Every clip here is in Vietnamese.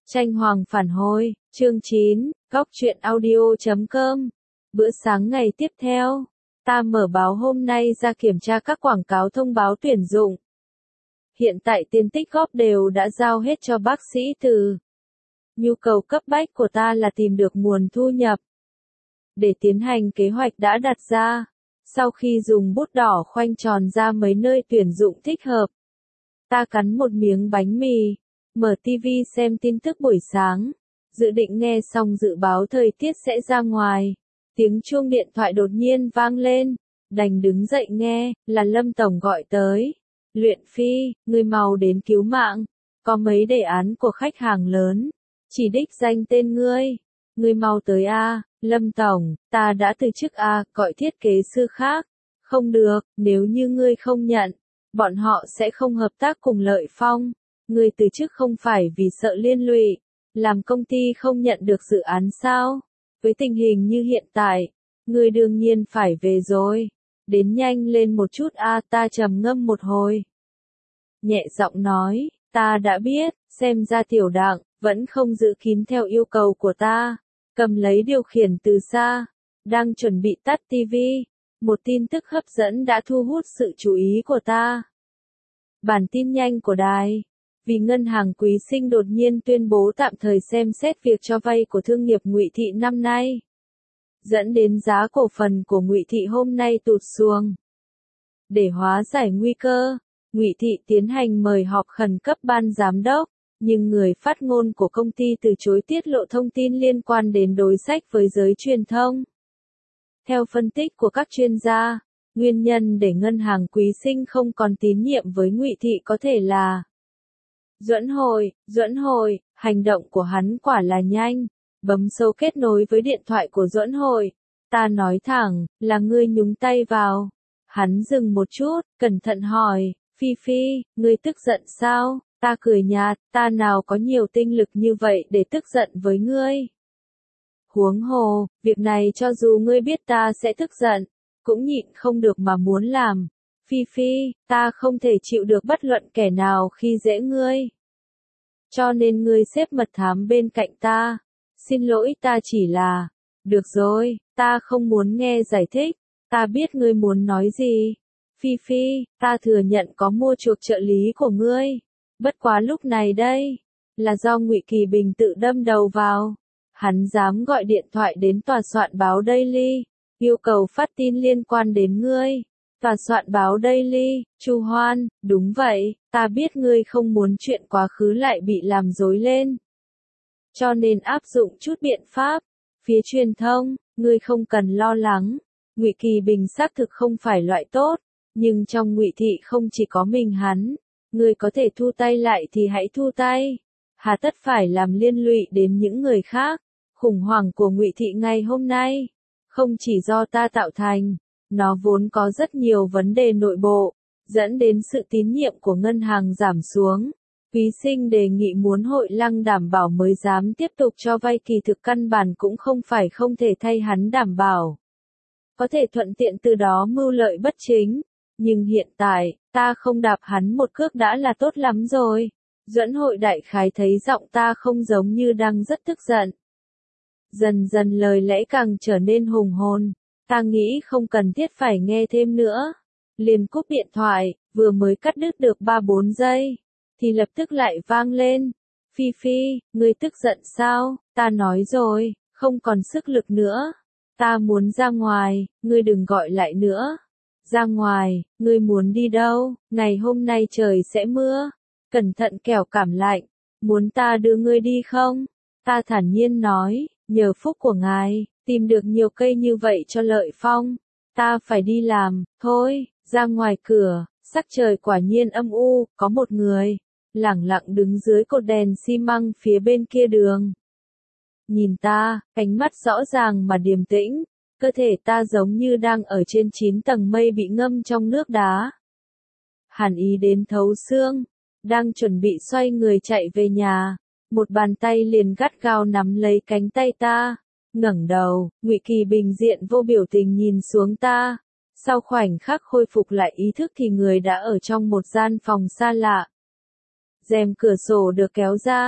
Tranh Hoàng phản hồi, chương 9, Góc truyện audio.com. Bữa sáng ngày tiếp theo, ta mở báo hôm nay ra kiểm tra các quảng cáo thông báo tuyển dụng. Hiện tại tiền tích góp đều đã giao hết cho bác sĩ Từ. Nhu cầu cấp bách của ta là tìm được nguồn thu nhập. Để tiến hành kế hoạch đã đặt ra, sau khi dùng bút đỏ khoanh tròn ra mấy nơi tuyển dụng thích hợp, ta cắn một miếng bánh mì, mở TV xem tin tức buổi sáng, dự định nghe xong dự báo thời tiết sẽ ra ngoài. Tiếng chuông điện thoại đột nhiên vang lên, đành đứng dậy nghe, là Lâm Tổng gọi tới. Luyện Phi, ngươi mau đến cứu mạng, có mấy đề án của khách hàng lớn, chỉ đích danh tên ngươi. Ngươi mau tới a, Lâm Tổng, ta đã từ chức a, gọi thiết kế sư khác. Không được, nếu như ngươi không nhận, bọn họ sẽ không hợp tác cùng Lợi Phong. Ngươi từ chức không phải vì sợ liên lụy, làm công ty không nhận được dự án sao? Với tình hình như hiện tại, ngươi đương nhiên phải về rồi. Đến nhanh lên một chút a, ta trầm ngâm một hồi. Nhẹ giọng nói, ta đã biết, xem ra tiểu đặng vẫn không giữ kín theo yêu cầu của ta. Cầm lấy điều khiển từ xa, đang chuẩn bị tắt TV, một tin tức hấp dẫn đã thu hút sự chú ý của ta. Bản tin nhanh của đài. Vì ngân hàng Quý Sinh đột nhiên tuyên bố tạm thời xem xét việc cho vay của thương nghiệp Ngụy Thị năm nay, dẫn đến giá cổ phần của Ngụy Thị hôm nay tụt xuống. Để hóa giải nguy cơ, Ngụy Thị tiến hành mời họp khẩn cấp ban giám đốc, nhưng người phát ngôn của công ty từ chối tiết lộ thông tin liên quan đến đối sách với giới truyền thông. Theo phân tích của các chuyên gia, nguyên nhân để ngân hàng Quý Sinh không còn tín nhiệm với Ngụy Thị có thể là Duẫn Hồi, hành động của hắn quả là nhanh, bấm số kết nối với điện thoại của Duẫn Hồi. Ta nói thẳng, là ngươi nhúng tay vào. Hắn dừng một chút, cẩn thận hỏi, Phi Phi, ngươi tức giận sao? Ta cười nhạt, ta nào có nhiều tinh lực như vậy để tức giận với ngươi. Huống hồ, việc này cho dù ngươi biết ta sẽ tức giận, cũng nhịn không được mà muốn làm. Phi Phi, ta không thể chịu được bất luận kẻ nào khi dễ ngươi. Cho nên ngươi xếp mật thám bên cạnh ta. Xin lỗi, ta chỉ là... Được rồi, ta không muốn nghe giải thích. Ta biết ngươi muốn nói gì. Phi Phi, ta thừa nhận có mua chuộc trợ lý của ngươi. Bất quá lúc này đây, là do Ngụy Kỳ Bình tự đâm đầu vào. Hắn dám gọi điện thoại đến tòa soạn báo Daily, yêu cầu phát tin liên quan đến ngươi. Tòa soạn báo Daily, Chu Hoan, đúng vậy, ta biết ngươi không muốn chuyện quá khứ lại bị làm rối lên. Cho nên áp dụng chút biện pháp. Phía truyền thông, ngươi không cần lo lắng. Ngụy Kỳ Bình xác thực không phải loại tốt, nhưng trong Ngụy Thị không chỉ có mình hắn. Ngươi có thể thu tay lại thì hãy thu tay. Hà tất phải làm liên lụy đến những người khác. Khủng hoảng của Ngụy Thị ngày hôm nay, không chỉ do ta tạo thành. Nó vốn có rất nhiều vấn đề nội bộ, dẫn đến sự tín nhiệm của ngân hàng giảm xuống. Quý Sinh đề nghị muốn Hội Lăng đảm bảo mới dám tiếp tục cho vay, kỳ thực căn bản cũng không phải không thể thay hắn đảm bảo. Có thể thuận tiện từ đó mưu lợi bất chính. Nhưng hiện tại, ta không đạp hắn một cước đã là tốt lắm rồi. Duẫn Hội đại khái thấy giọng ta không giống như đang rất tức giận. Dần dần lời lẽ càng trở nên hùng hồn. Ta nghĩ không cần thiết phải nghe thêm nữa. Liền cúp điện thoại, vừa mới cắt đứt được 3-4 giây, thì lập tức lại vang lên. Phi Phi, ngươi tức giận sao? Ta nói rồi, không còn sức lực nữa. Ta muốn ra ngoài, ngươi đừng gọi lại nữa. Ra ngoài, ngươi muốn đi đâu? Ngày hôm nay trời sẽ mưa. Cẩn thận kẻo cảm lạnh. Muốn ta đưa ngươi đi không? Ta thản nhiên nói, nhờ phúc của ngài, tìm được nhiều cây như vậy cho Lợi Phong. Ta phải đi làm, thôi, ra ngoài cửa, sắc trời quả nhiên âm u, có một người lẳng lặng đứng dưới cột đèn xi măng phía bên kia đường. Nhìn ta, ánh mắt rõ ràng mà điềm tĩnh, cơ thể ta giống như đang ở trên 9 tầng mây bị ngâm trong nước đá. Hàn ý đến thấu xương, đang chuẩn bị xoay người chạy về nhà, một bàn tay liền gắt gao nắm lấy cánh tay ta. Ngẩng đầu, Ngụy Kỳ Bình diện vô biểu tình nhìn xuống ta. Sau khoảnh khắc khôi phục lại ý thức thì người đã ở trong một gian phòng xa lạ. Rèm cửa sổ được kéo ra,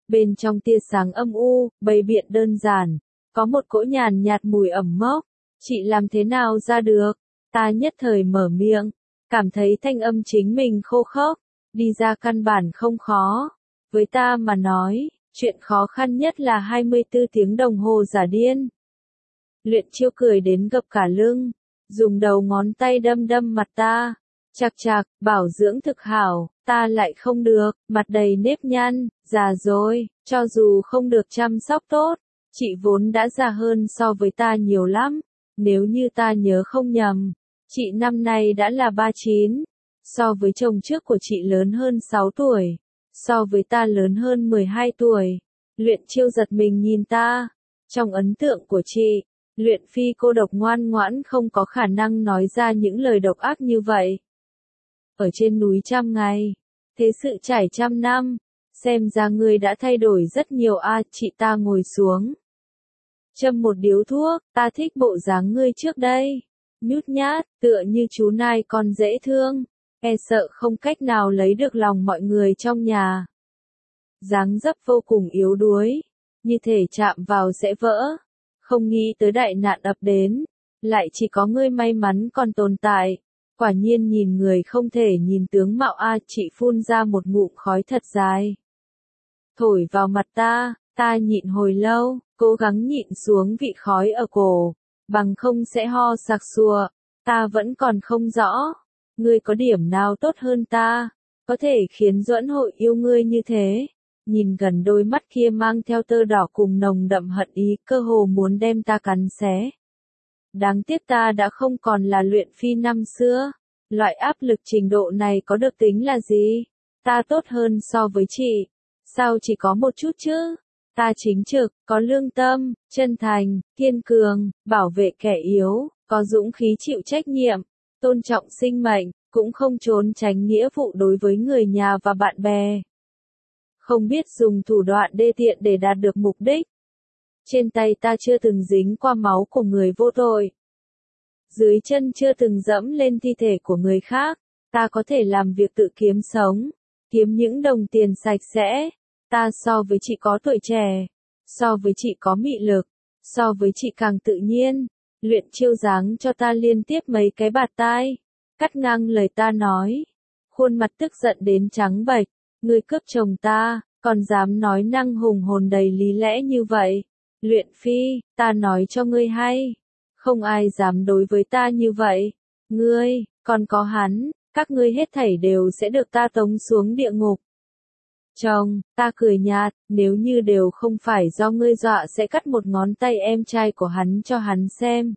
Bên trong tia sáng âm u, bày biện đơn giản, có một cỗ nhàn nhạt mùi ẩm mốc. Chị làm thế nào ra được? Ta nhất thời mở miệng, cảm thấy thanh âm chính mình khô khốc, đi ra căn bản không khó. Với ta mà nói, chuyện khó khăn nhất là 24 tiếng đồng hồ giả điên. Luyện Chiêu cười đến gập cả lưng, dùng đầu ngón tay đâm đâm mặt ta. Chạc chạc, bảo dưỡng thực hảo, ta lại không được, mặt đầy nếp nhăn, già rồi, cho dù không được chăm sóc tốt, chị vốn đã già hơn so với ta nhiều lắm. Nếu như ta nhớ không nhầm, chị năm nay đã là 39, so với chồng trước của chị lớn hơn 6 tuổi, so với ta lớn hơn 12 tuổi. Luyện Chiêu giật mình nhìn ta, trong ấn tượng của chị, Luyện Phi cô độc ngoan ngoãn không có khả năng nói ra những lời độc ác như vậy. Ở trên núi 100 ngày, thế sự trải 100 năm, xem ra ngươi đã thay đổi rất nhiều a. Chị ta ngồi xuống, châm một điếu thuốc, ta thích bộ dáng ngươi trước đây, nhút nhát, tựa như chú nai con dễ thương, e sợ không cách nào lấy được lòng mọi người trong nhà. Dáng dấp vô cùng yếu đuối, như thể chạm vào sẽ vỡ, không nghĩ tới đại nạn ập đến, lại chỉ có ngươi may mắn còn tồn tại. Quả nhiên nhìn người không thể nhìn tướng mạo a. Chị phun ra một ngụm khói thật dài, thổi vào mặt ta, ta nhịn hồi lâu, cố gắng nhịn xuống vị khói ở cổ, bằng không sẽ ho sặc sụa. Ta vẫn còn không rõ, ngươi có điểm nào tốt hơn ta, có thể khiến Duẫn Hội yêu ngươi như thế. Nhìn gần đôi mắt kia mang theo tơ đỏ cùng nồng đậm hận ý, cơ hồ muốn đem ta cắn xé. Đáng tiếc ta đã không còn là Luyện Phi năm xưa. Loại áp lực trình độ này có được tính là gì? Ta tốt hơn so với chị. Sao chỉ có một chút chứ? Ta chính trực, có lương tâm, chân thành, kiên cường, bảo vệ kẻ yếu, có dũng khí chịu trách nhiệm, tôn trọng sinh mệnh, cũng không trốn tránh nghĩa vụ đối với người nhà và bạn bè. Không biết dùng thủ đoạn đê tiện để đạt được mục đích. Trên tay ta chưa từng dính qua máu của người vô tội. Dưới chân chưa từng dẫm lên thi thể của người khác. Ta có thể làm việc tự kiếm sống, kiếm những đồng tiền sạch sẽ. Ta so với chị có tuổi trẻ, so với chị có mị lực, so với chị càng tự nhiên. Luyện Chiêu giáng cho ta liên tiếp mấy cái bạt tai, cắt ngang lời ta nói. Khuôn mặt tức giận đến trắng bệch, ngươi cướp chồng ta, còn dám nói năng hùng hồn đầy lý lẽ như vậy. Luyện Phi, ta nói cho ngươi hay, không ai dám đối với ta như vậy. Ngươi, còn có hắn, các ngươi hết thảy đều sẽ được ta tống xuống địa ngục. Chồng, ta cười nhạt, nếu như đều không phải do ngươi dọa sẽ cắt một ngón tay em trai của hắn cho hắn xem.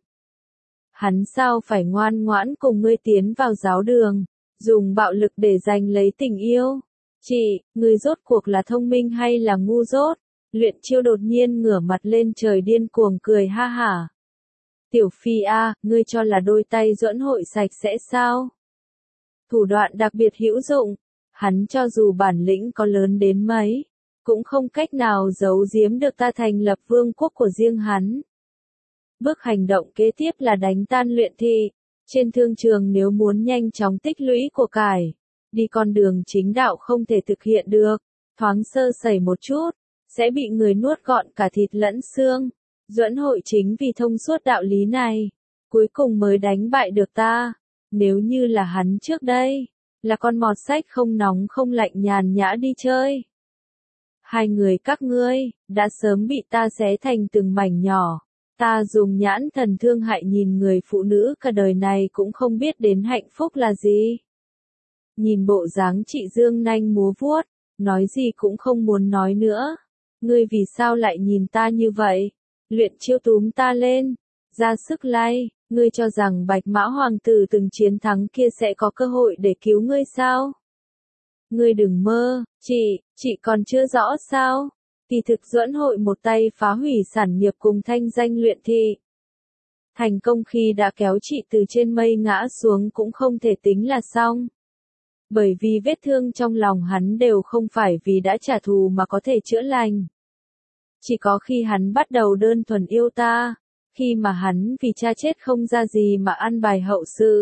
Hắn sao phải ngoan ngoãn cùng ngươi tiến vào giáo đường, dùng bạo lực để giành lấy tình yêu. Chị, ngươi rốt cuộc là thông minh hay là ngu dốt? Luyện Chiêu đột nhiên ngửa mặt lên trời điên cuồng cười ha hả. Tiểu Phi a, ngươi cho là đôi tay Duẫn Hội sạch sẽ sao? Thủ đoạn đặc biệt hữu dụng, hắn cho dù bản lĩnh có lớn đến mấy, cũng không cách nào giấu giếm được ta thành lập vương quốc của riêng hắn. Bước hành động kế tiếp là đánh tan Luyện Thị. Trên thương trường nếu muốn nhanh chóng tích lũy của cải, đi con đường chính đạo không thể thực hiện được, thoáng sơ sẩy một chút, sẽ bị người nuốt gọn cả thịt lẫn xương. Duẫn Hội chính vì thông suốt đạo lý này, cuối cùng mới đánh bại được ta. Nếu như là hắn trước đây, là con mọt sách không nóng không lạnh nhàn nhã đi chơi, hai người các ngươi đã sớm bị ta xé thành từng mảnh nhỏ. Ta dùng nhãn thần thương hại nhìn người phụ nữ cả đời này cũng không biết đến hạnh phúc là gì. Nhìn bộ dáng chị dương nanh múa vuốt, nói gì cũng không muốn nói nữa. Ngươi vì sao lại nhìn ta như vậy? Luyện Chiêu túm ta lên, ra sức lay. Ngươi cho rằng Bạch Mã Hoàng tử từng chiến thắng kia sẽ có cơ hội để cứu ngươi sao? Ngươi đừng mơ, chị còn chưa rõ sao? Kỳ thực Duẫn Hội một tay phá hủy sản nghiệp cùng thanh danh Luyện Thị. Thành công khi đã kéo chị từ trên mây ngã xuống cũng không thể tính là xong. Bởi vì vết thương trong lòng hắn đều không phải vì đã trả thù mà có thể chữa lành. Chỉ có khi hắn bắt đầu đơn thuần yêu ta, khi mà hắn vì cha chết không ra gì mà ăn bài hậu sự.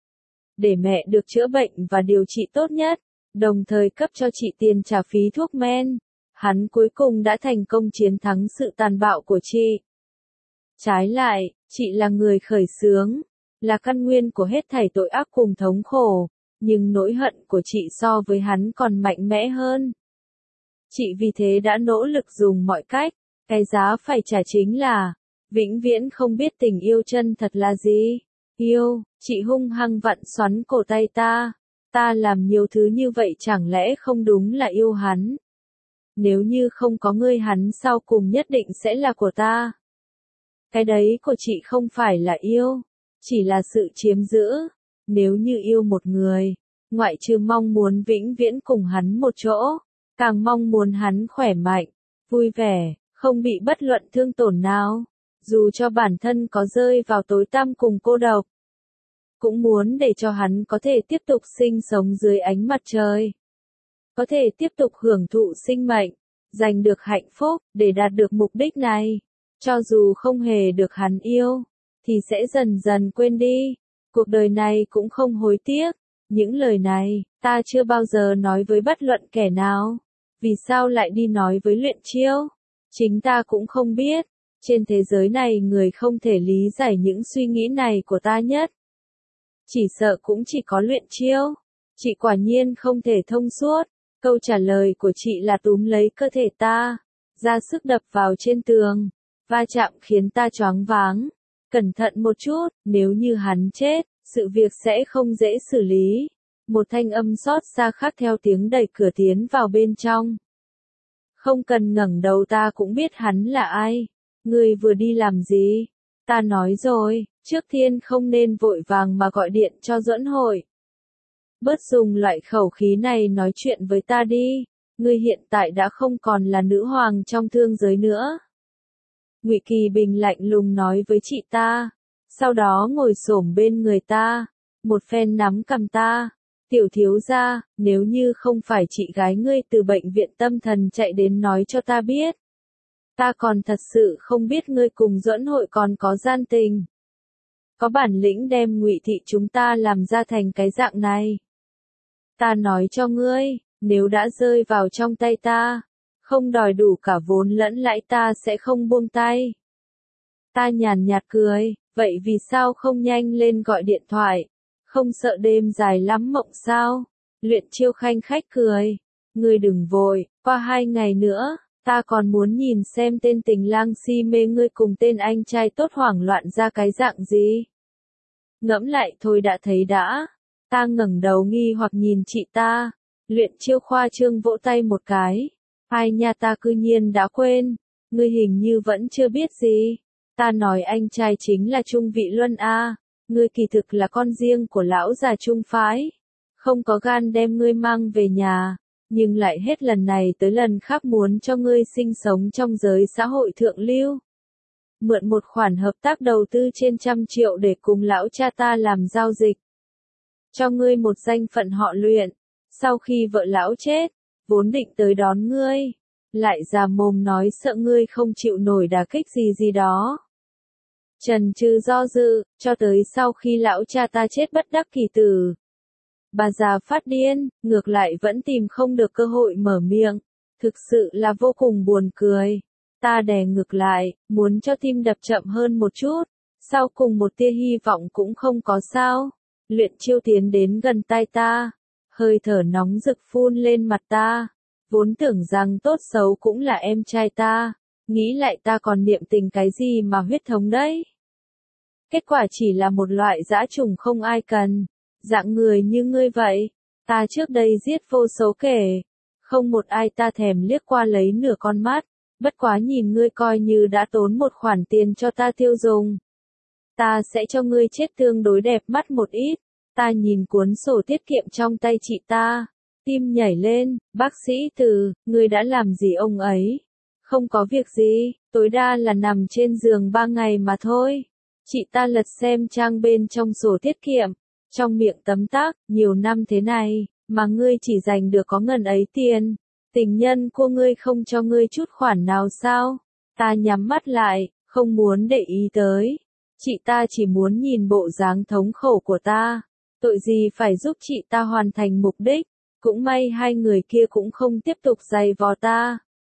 Để mẹ được chữa bệnh và điều trị tốt nhất, đồng thời cấp cho chị tiền trả phí thuốc men. hắn cuối cùng đã thành công chiến thắng sự tàn bạo của chị. Trái lại, chị là người khởi xướng, là căn nguyên của hết thảy tội ác cùng thống khổ, nhưng nỗi hận của chị so với hắn còn mạnh mẽ hơn. Chị vì thế đã nỗ lực dùng mọi cách, cái giá phải trả chính là, vĩnh viễn không biết tình yêu chân thật là gì. Yêu, chị hung hăng vặn xoắn cổ tay ta làm nhiều thứ như vậy chẳng lẽ không đúng là yêu hắn. Nếu như không có ngươi hắn sau cùng nhất định sẽ là của ta. Cái đấy của chị không phải là yêu, chỉ là sự chiếm giữ. Nếu như yêu một người, ngoại trừ mong muốn vĩnh viễn cùng hắn một chỗ, càng mong muốn hắn khỏe mạnh, vui vẻ, không bị bất luận thương tổn nào, dù cho bản thân có rơi vào tối tăm cùng cô độc. Cũng muốn để cho hắn có thể tiếp tục sinh sống dưới ánh mặt trời. Có thể tiếp tục hưởng thụ sinh mệnh, giành được hạnh phúc, để đạt được mục đích này. Cho dù không hề được hắn yêu, thì sẽ dần dần quên đi. Cuộc đời này cũng không hối tiếc. Những lời này, ta chưa bao giờ nói với bất luận kẻ nào. Vì sao lại đi nói với Luyện Chiêu? Chính ta cũng không biết. Trên thế giới này người không thể lý giải những suy nghĩ này của ta nhất. Chỉ sợ cũng chỉ có Luyện Chiêu. Chị quả nhiên không thể thông suốt. Câu trả lời của chị là túm lấy cơ thể ta, ra sức đập vào trên tường. Va chạm khiến ta choáng váng. Cẩn thận một chút, nếu như hắn chết, sự việc sẽ không dễ xử lý. Một thanh âm xót xa khác theo tiếng đẩy cửa tiến vào bên trong. Không cần ngẩng đầu ta cũng biết hắn là ai. Ngươi vừa đi làm gì? Ta nói rồi, trước tiên không nên vội vàng mà gọi điện cho Duẫn Hội. Bớt dùng loại khẩu khí này nói chuyện với ta đi. Ngươi hiện tại đã không còn là nữ hoàng trong thương giới nữa. Ngụy Kỳ Bình lạnh lùng nói với chị ta, sau đó ngồi xổm bên người ta, một phen nắm cằm ta. Tiểu thiếu gia, nếu như không phải chị gái ngươi từ bệnh viện tâm thần chạy đến nói cho ta biết, ta còn thật sự không biết ngươi cùng Duẫn Hội còn có gian tình. Có bản lĩnh đem Ngụy thị chúng ta làm ra thành cái dạng này. Ta nói cho ngươi, nếu đã rơi vào trong tay ta, không đòi đủ cả vốn lẫn lãi ta sẽ không buông tay. Ta nhàn nhạt cười, vậy vì sao không nhanh lên gọi điện thoại? Không sợ đêm dài lắm mộng sao? Luyện Chiêu khanh khách cười. Ngươi đừng vội, qua 2 ngày nữa, ta còn muốn nhìn xem tên tình lang si mê ngươi cùng tên anh trai tốt hoảng loạn ra cái dạng gì. Ngẫm lại thôi đã thấy đã. Ta ngẩng đầu nghi hoặc nhìn chị ta. Luyện Chiêu khoa trương vỗ tay một cái. Ai nha ta cư nhiên đã quên. Ngươi hình như vẫn chưa biết gì. Ta nói anh trai chính là Trung Vị Luân a. Ngươi kỳ thực là con riêng của lão già Trung phái. Không có gan đem ngươi mang về nhà. Nhưng lại hết lần này tới lần khác muốn cho ngươi sinh sống trong giới xã hội thượng lưu. Mượn một khoản hợp tác đầu tư trên 100 triệu để cùng lão cha ta làm giao dịch. Cho ngươi một danh phận họ Luyện. Sau khi vợ lão chết, vốn định tới đón ngươi. Lại già mồm nói sợ ngươi không chịu nổi đả kích gì đó. Trần trừ do dự, cho tới sau khi lão cha ta chết bất đắc kỳ tử. Bà già phát điên, ngược lại vẫn tìm không được cơ hội mở miệng. Thực sự là vô cùng buồn cười. Ta đè ngược lại, muốn cho tim đập chậm hơn một chút. Sau cùng một tia hy vọng cũng không có sao. Luyện Chiêu tiến đến gần tai ta. Hơi thở nóng rực phun lên mặt ta. Vốn tưởng rằng tốt xấu cũng là em trai ta. Nghĩ lại ta còn niệm tình cái gì mà huyết thống đấy. Kết quả chỉ là một loại dã trùng không ai cần. Dạng người như ngươi vậy. Ta trước đây giết vô số kể. Không một ai ta thèm liếc qua lấy nửa con mắt. Bất quá nhìn ngươi coi như đã tốn một khoản tiền cho ta tiêu dùng. Ta sẽ cho ngươi chết tương đối đẹp mắt một ít. Ta nhìn cuốn sổ tiết kiệm trong tay chị ta. Tim nhảy lên, bác sĩ Từ, ngươi đã làm gì ông ấy? Không có việc gì, tối đa là nằm trên giường 3 ngày mà thôi. Chị ta lật xem trang bên trong sổ tiết kiệm. Trong miệng tấm tắc, nhiều năm thế này, mà ngươi chỉ dành được có ngần ấy tiền. Tình nhân của ngươi không cho ngươi chút khoản nào sao? Ta nhắm mắt lại, không muốn để ý tới. Chị ta chỉ muốn nhìn bộ dáng thống khổ của ta. Tội gì phải giúp chị ta hoàn thành mục đích. Cũng may hai người kia cũng không tiếp tục giày vò ta.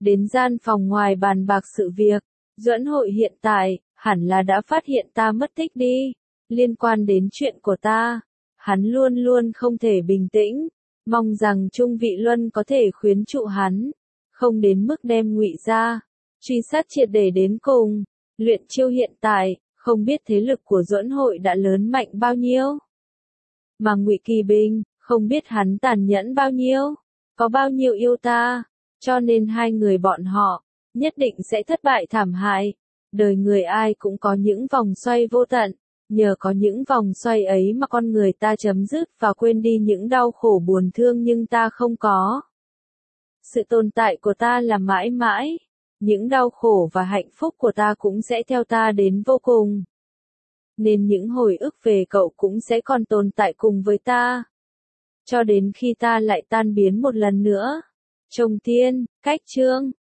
đến gian phòng ngoài bàn bạc sự việc. Duẫn Hội hiện tại, hẳn là đã phát hiện ta mất tích đi. Liên quan đến chuyện của ta, hắn luôn luôn không thể bình tĩnh. Mong rằng Trung Vị Luân có thể khuyến trụ hắn, không đến mức đem Ngụy ra truy sát triệt để đến cùng. Luyện Chiêu hiện tại, không biết thế lực của Duẫn Hội đã lớn mạnh bao nhiêu. Mà Ngụy Kỳ Bình, không biết hắn tàn nhẫn bao nhiêu, có bao nhiêu yêu ta, cho nên hai người bọn họ, nhất định sẽ thất bại thảm hại. Đời người ai cũng có những vòng xoay vô tận, nhờ có những vòng xoay ấy mà con người ta chấm dứt và quên đi những đau khổ buồn thương nhưng ta không có. Sự tồn tại của ta là mãi mãi, những đau khổ và hạnh phúc của ta cũng sẽ theo ta đến vô cùng. Nên những hồi ức về cậu cũng sẽ còn tồn tại cùng với ta, cho đến khi ta lại tan biến một lần nữa. Trồng Tiên, Cách Chương